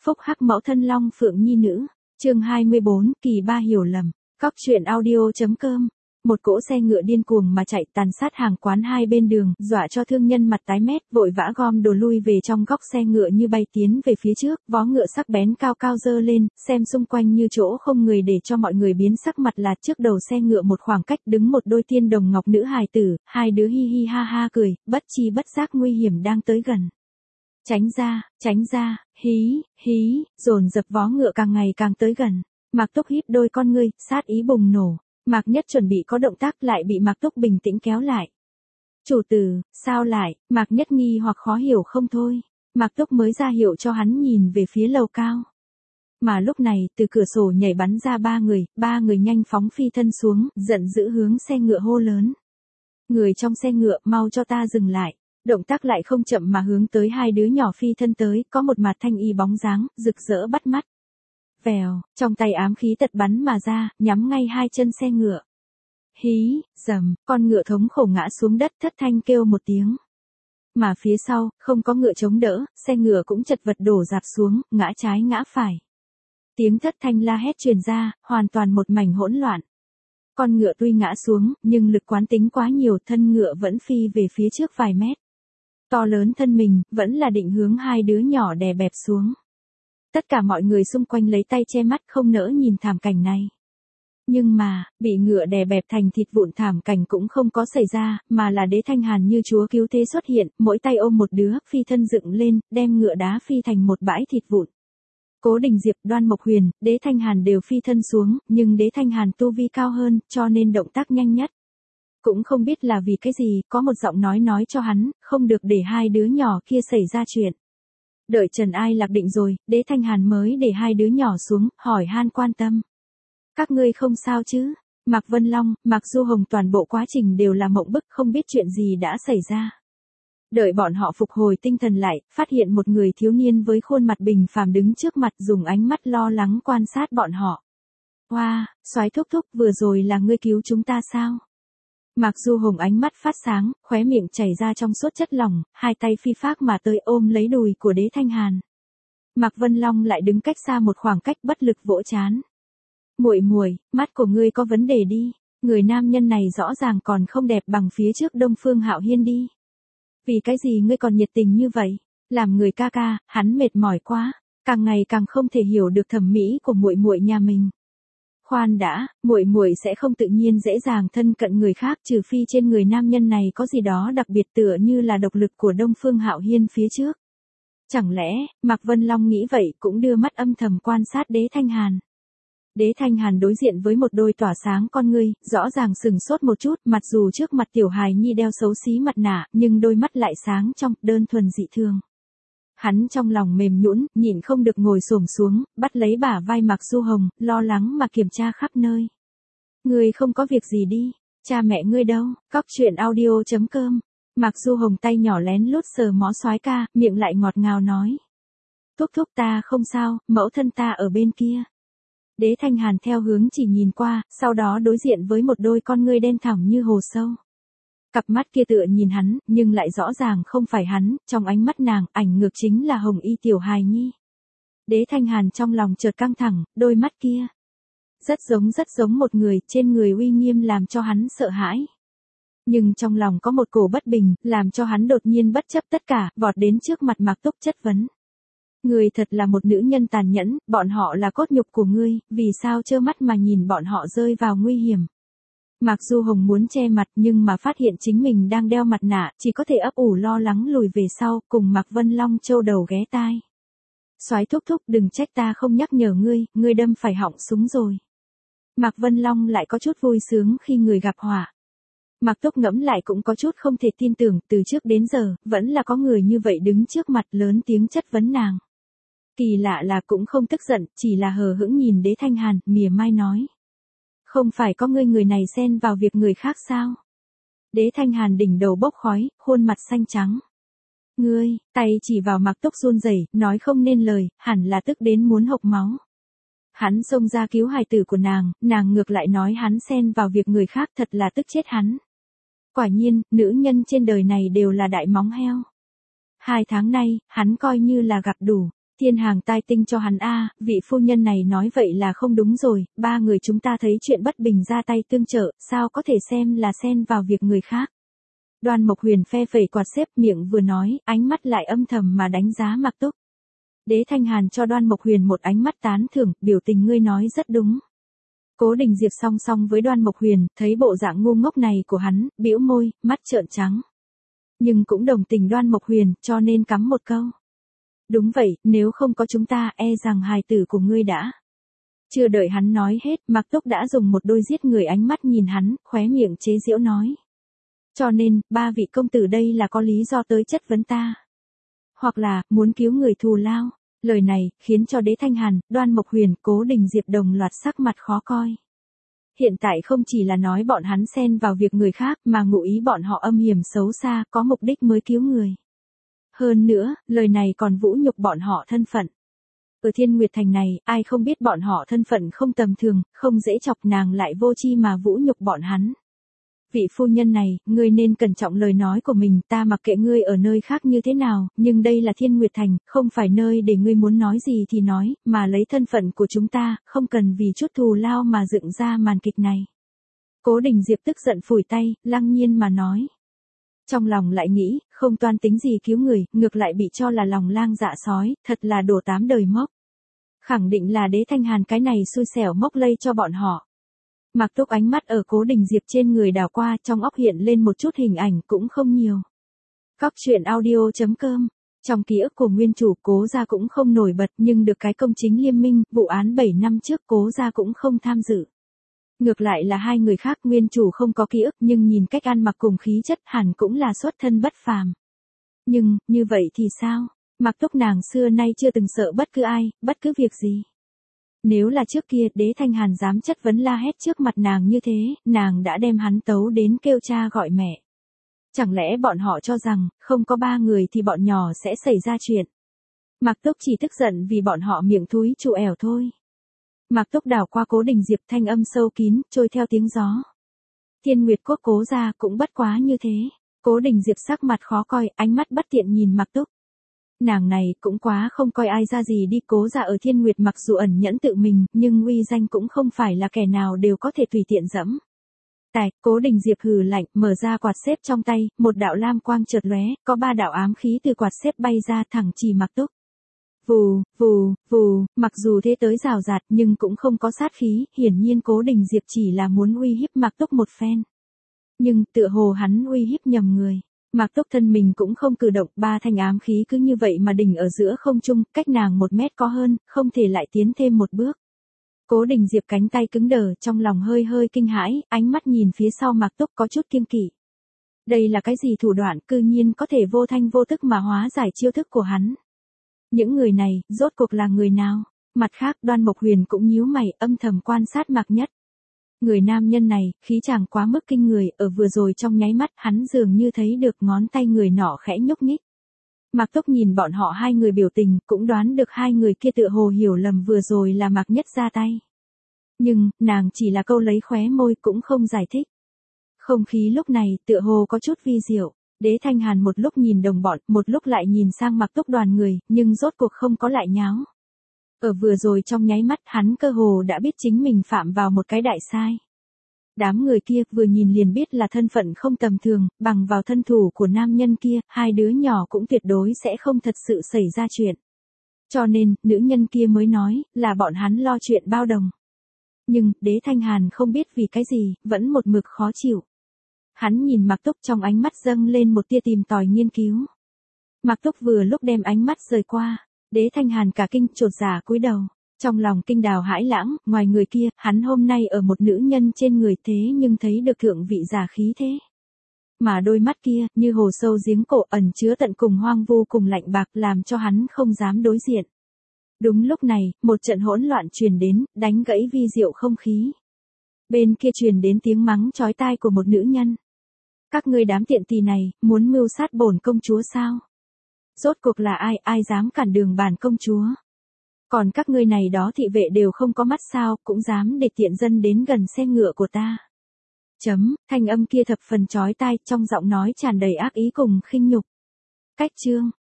phúc hắc mẫu thân long phượng nhi nữ. Chương 24, kỳ ba hiểu lầm. Cóc truyện audio.com. Một cỗ xe ngựa điên cuồng mà chạy tàn sát hàng quán hai bên đường, dọa cho thương nhân mặt tái mét, vội vã gom đồ lui về trong góc xe ngựa như bay tiến về phía trước, vó ngựa sắc bén cao cao dơ lên, xem xung quanh như chỗ không người để cho mọi người biến sắc mặt là trước đầu xe ngựa một khoảng cách đứng một đôi tiên đồng ngọc nữ hài tử, hai đứa hi hi ha ha cười, bất chi bất giác nguy hiểm đang tới gần. Tránh ra, hí, dồn dập vó ngựa càng ngày càng tới gần. Mạc Túc híp đôi con ngươi, sát ý bùng nổ. Mạc Nhất chuẩn bị có động tác lại bị Mạc Túc bình tĩnh kéo lại. Chủ tử, sao lại? Mạc Nhất nghi hoặc khó hiểu không thôi. Mạc Túc mới ra hiệu cho hắn nhìn về phía lầu cao. Mà lúc này, từ cửa sổ nhảy bắn ra ba người nhanh phóng phi thân xuống, giận dữ hướng xe ngựa hô lớn. Người trong xe ngựa, mau cho ta dừng lại. Động tác lại không chậm mà hướng tới hai đứa nhỏ phi thân tới, có một mặt thanh y bóng dáng, rực rỡ bắt mắt. Vèo, trong tay ám khí tật bắn mà ra, nhắm ngay hai chân xe ngựa. Hí, dầm, con ngựa thống khổ ngã xuống đất thất thanh kêu một tiếng. Mà phía sau, không có ngựa chống đỡ, xe ngựa cũng chật vật đổ dạp xuống, ngã trái ngã phải. Tiếng thất thanh la hét truyền ra, hoàn toàn một mảnh hỗn loạn. Con ngựa tuy ngã xuống, nhưng lực quán tính quá nhiều, thân ngựa vẫn phi về phía trước vài mét. To lớn thân mình, vẫn là định hướng hai đứa nhỏ đè bẹp xuống. Tất cả mọi người xung quanh lấy tay che mắt không nỡ nhìn thảm cảnh này. Nhưng mà, bị ngựa đè bẹp thành thịt vụn thảm cảnh cũng không có xảy ra, mà là Đế Thanh Hàn như chúa cứu thế xuất hiện, mỗi tay ôm một đứa, phi thân dựng lên, đem ngựa đá phi thành một bãi thịt vụn. Cố Đình Diệp, Đoan Mộc Huyền, Đế Thanh Hàn đều phi thân xuống, nhưng Đế Thanh Hàn tu vi cao hơn, cho nên động tác nhanh nhất. Cũng không biết là vì cái gì, có một giọng nói cho hắn, không được để hai đứa nhỏ kia xảy ra chuyện. Đợi Trần Ai Lạc định rồi, Đế Thanh Hàn mới để hai đứa nhỏ xuống, hỏi han quan tâm. Các ngươi không sao chứ? Mạc Vân Long, Mạc Du Hồng toàn bộ quá trình đều là mộng bức không biết chuyện gì đã xảy ra. Đợi bọn họ phục hồi tinh thần lại, phát hiện một người thiếu niên với khuôn mặt bình phàm đứng trước mặt dùng ánh mắt lo lắng quan sát bọn họ. Hoa, soái thúc thúc vừa rồi là ngươi cứu chúng ta sao? Mạc Du Hồng ánh mắt phát sáng, khóe miệng chảy ra trong suốt chất lỏng, hai tay phi phác mà tới ôm lấy đùi của Đế Thanh Hàn. Mạc Vân Long lại đứng cách xa một khoảng cách bất lực vỗ trán. Muội, mắt của ngươi có vấn đề đi, người nam nhân này rõ ràng còn không đẹp bằng phía trước Đông Phương Hạo Hiên đi. Vì cái gì ngươi còn nhiệt tình như vậy? Làm người ca ca, hắn mệt mỏi quá, càng ngày càng không thể hiểu được thẩm mỹ của muội nhà mình. Khoan đã, muội sẽ không tự nhiên dễ dàng thân cận người khác trừ phi trên người nam nhân này có gì đó đặc biệt tựa như là độc lực của Đông Phương Hạo Hiên phía trước. Chẳng lẽ, Mạc Vân Long nghĩ vậy cũng đưa mắt âm thầm quan sát Đế Thanh Hàn. Đế Thanh Hàn đối diện với một đôi tỏa sáng con ngươi, rõ ràng sừng sốt một chút, mặc dù trước mặt tiểu hài nhi đeo xấu xí mặt nạ, nhưng đôi mắt lại sáng trong, đơn thuần dị thường. Hắn trong lòng mềm nhũn, nhịn không được ngồi xổm xuống, bắt lấy bả vai Mạc Du Hồng, lo lắng mà kiểm tra khắp nơi. Ngươi không có việc gì đi, cha mẹ ngươi đâu? Cóc truyện audio.com. Mạc Du Hồng tay nhỏ lén lút sờ mó soái ca, miệng lại ngọt ngào nói. Thúc ta không sao, mẫu thân ta ở bên kia. Đế Thanh Hàn theo hướng chỉ nhìn qua, sau đó đối diện với một đôi con ngươi đen thẳm như hồ sâu. Cặp mắt kia tựa nhìn hắn, nhưng lại rõ ràng không phải hắn, trong ánh mắt nàng, ảnh ngược chính là hồng y tiểu hài nhi. Đế Thanh Hàn trong lòng chợt căng thẳng, đôi mắt kia. Rất giống một người, trên người uy nghiêm làm cho hắn sợ hãi. Nhưng trong lòng có một cổ bất bình, làm cho hắn đột nhiên bất chấp tất cả, vọt đến trước mặt Mạc Túc chất vấn. Ngươi thật là một nữ nhân tàn nhẫn, bọn họ là cốt nhục của ngươi, vì sao trơ mắt mà nhìn bọn họ rơi vào nguy hiểm. Mạc Du Hồng muốn che mặt nhưng mà phát hiện chính mình đang đeo mặt nạ, chỉ có thể ấp ủ lo lắng lùi về sau, cùng Mạc Vân Long châu đầu ghé tai. Soái thúc đừng trách ta không nhắc nhở ngươi đâm phải họng súng rồi. Mạc Vân Long lại có chút vui sướng khi người gặp họa. Mạc Túc ngẫm lại cũng có chút không thể tin tưởng, từ trước đến giờ, vẫn là có người như vậy đứng trước mặt lớn tiếng chất vấn nàng. Kỳ lạ là cũng không tức giận, chỉ là hờ hững nhìn Đế Thanh Hàn, mỉa mai nói. Không phải có người này xen vào việc người khác sao? Đế Thanh Hàn đỉnh đầu bốc khói, khuôn mặt xanh trắng. Ngươi, tay chỉ vào Mạc Túc run rẩy, nói không nên lời, hẳn là tức đến muốn hộc máu. Hắn xông ra cứu hài tử của nàng ngược lại nói hắn xen vào việc người khác thật là tức chết hắn. Quả nhiên, nữ nhân trên đời này đều là đại móng heo. 2 tháng nay, hắn coi như là gặp đủ. Thiên Hàng tai tinh cho hắn a, vị phu nhân này nói vậy là không đúng rồi, ba người chúng ta thấy chuyện bất bình ra tay tương trợ, sao có thể xem là xen vào việc người khác. Đoan Mộc Huyền phe phẩy quạt xếp, miệng vừa nói, ánh mắt lại âm thầm mà đánh giá Mạc Túc. Đế Thanh Hàn cho Đoan Mộc Huyền một ánh mắt tán thưởng, biểu tình ngươi nói rất đúng. Cố Đình Diệp song song với Đoan Mộc Huyền, thấy bộ dạng ngu ngốc này của hắn, bĩu môi, mắt trợn trắng. Nhưng cũng đồng tình Đoan Mộc Huyền, cho nên cắm một câu. Đúng vậy, nếu không có chúng ta, e rằng hài tử của ngươi đã. Chưa đợi hắn nói hết, Mạc Túc đã dùng một đôi giết người ánh mắt nhìn hắn, khóe miệng chế giễu nói. Cho nên, ba vị công tử đây là có lý do tới chất vấn ta. Hoặc là, muốn cứu người thù lao. Lời này, khiến cho Đế Thanh Hàn, Đoan Mộc Huyền, Cố Đình Diệp đồng loạt sắc mặt khó coi. Hiện tại không chỉ là nói bọn hắn xen vào việc người khác, mà ngụ ý bọn họ âm hiểm xấu xa, có mục đích mới cứu người. Hơn nữa, lời này còn vũ nhục bọn họ thân phận. Ở Thiên Nguyệt Thành này, ai không biết bọn họ thân phận không tầm thường, không dễ chọc, nàng lại vô chi mà vũ nhục bọn hắn. Vị phu nhân này, ngươi nên cẩn trọng lời nói của mình, ta mặc kệ ngươi ở nơi khác như thế nào, nhưng đây là Thiên Nguyệt Thành, không phải nơi để ngươi muốn nói gì thì nói, mà lấy thân phận của chúng ta, không cần vì chút thù lao mà dựng ra màn kịch này. Cố Đình Diệp tức giận phủi tay, lăng nhiên mà nói. Trong lòng lại nghĩ, không toan tính gì cứu người, ngược lại bị cho là lòng lang dạ sói, thật là đổ tám đời mốc. Khẳng định là Đế Thanh Hàn cái này xui xẻo mốc lây cho bọn họ. Mạc Túc ánh mắt ở Cố Đình Diệp trên người đảo qua, trong óc hiện lên một chút hình ảnh cũng không nhiều. Cóc truyện audio.com. Trong ký ức của nguyên chủ, Cố gia cũng không nổi bật, nhưng được cái công chính liêm minh, vụ án 7 năm trước Cố gia cũng không tham dự. Ngược lại là hai người khác, nguyên chủ không có ký ức nhưng nhìn cách ăn mặc cùng khí chất hẳn cũng là xuất thân bất phàm. Nhưng, như vậy thì sao? Mạc Túc nàng xưa nay chưa từng sợ bất cứ ai, bất cứ việc gì. Nếu là trước kia Đế Thanh Hàn dám chất vấn la hét trước mặt nàng như thế, nàng đã đem hắn tấu đến kêu cha gọi mẹ. Chẳng lẽ bọn họ cho rằng, không có ba người thì bọn nhỏ sẽ xảy ra chuyện. Mạc Túc chỉ tức giận vì bọn họ miệng thúi chụ ẻo thôi. Mạc Túc đảo qua Cố Đình Diệp, thanh âm sâu kín, trôi theo tiếng gió. Thiên Nguyệt Quốc Cố gia cũng bất quá như thế. Cố Đình Diệp sắc mặt khó coi, ánh mắt bất tiện nhìn Mạc Túc. Nàng này cũng quá không coi ai ra gì đi. Cố gia ở Thiên Nguyệt mặc dù ẩn nhẫn tự mình, nhưng uy danh cũng không phải là kẻ nào đều có thể tùy tiện dẫm. Tài, Cố Đình Diệp hừ lạnh, mở ra quạt xếp trong tay, một đạo lam quang chợt lóe, có ba đạo ám khí từ quạt xếp bay ra thẳng chỉ Mạc Túc. Vù, vù, vù, mặc dù thế tới rào rạt nhưng cũng không có sát khí, hiển nhiên Cố Đình Diệp chỉ là muốn uy hiếp Mạc Túc một phen. Nhưng tựa hồ hắn uy hiếp nhầm người. Mạc Túc thân mình cũng không cử động, ba thanh ám khí cứ như vậy mà đỉnh ở giữa không trung, cách nàng 1 mét có hơn, không thể lại tiến thêm một bước. Cố Đình Diệp cánh tay cứng đờ, trong lòng hơi hơi kinh hãi, ánh mắt nhìn phía sau Mạc Túc có chút kiêng kỵ. Đây là cái gì thủ đoạn, cư nhiên có thể vô thanh vô tức mà hóa giải chiêu thức của hắn. Những người này, rốt cuộc là người nào? Mặt khác, Đoan Mộc Huyền cũng nhíu mày, âm thầm quan sát Mạc Nhất. Người nam nhân này, khí chàng quá mức kinh người, ở vừa rồi trong nháy mắt, hắn dường như thấy được ngón tay người nọ khẽ nhúc nhích. Mạc Túc nhìn bọn họ hai người biểu tình, cũng đoán được hai người kia tựa hồ hiểu lầm vừa rồi là Mạc Nhất ra tay. Nhưng, nàng chỉ là câu lấy khóe môi cũng không giải thích. Không khí lúc này, tựa hồ có chút vi diệu. Đế Thanh Hàn một lúc nhìn đồng bọn, một lúc lại nhìn sang Mạc Túc đoàn người, nhưng rốt cuộc không có lại nháo. Ở vừa rồi trong nháy mắt hắn cơ hồ đã biết chính mình phạm vào một cái đại sai. Đám người kia vừa nhìn liền biết là thân phận không tầm thường, bằng vào thân thủ của nam nhân kia, hai đứa nhỏ cũng tuyệt đối sẽ không thật sự xảy ra chuyện. Cho nên, nữ nhân kia mới nói, là bọn hắn lo chuyện bao đồng. Nhưng, Đế Thanh Hàn không biết vì cái gì, vẫn một mực khó chịu. Hắn nhìn Mạc Túc trong ánh mắt dâng lên một tia tìm tòi nghiên cứu. Mạc Túc vừa lúc đem ánh mắt rời qua, Đế Thanh Hàn cả kinh chột dạ cúi đầu. Trong lòng kinh đào hãi lãng, ngoài người kia, hắn hôm nay ở một nữ nhân trên người thế nhưng thấy được thượng vị giả khí thế. Mà đôi mắt kia, như hồ sâu giếng cổ ẩn chứa tận cùng hoang vu cùng lạnh bạc làm cho hắn không dám đối diện. Đúng lúc này, một trận hỗn loạn truyền đến, đánh gãy vi diệu không khí. Bên kia truyền đến tiếng mắng chói tai của một nữ nhân. Các ngươi đám tiện tỳ này, muốn mưu sát bổn công chúa sao? Rốt cuộc là ai dám cản đường bản công chúa? Còn các ngươi này đó thị vệ đều không có mắt sao, cũng dám để tiện dân đến gần xe ngựa của ta. Thanh âm kia thập phần chói tai, trong giọng nói tràn đầy ác ý cùng khinh nhục. Cách chương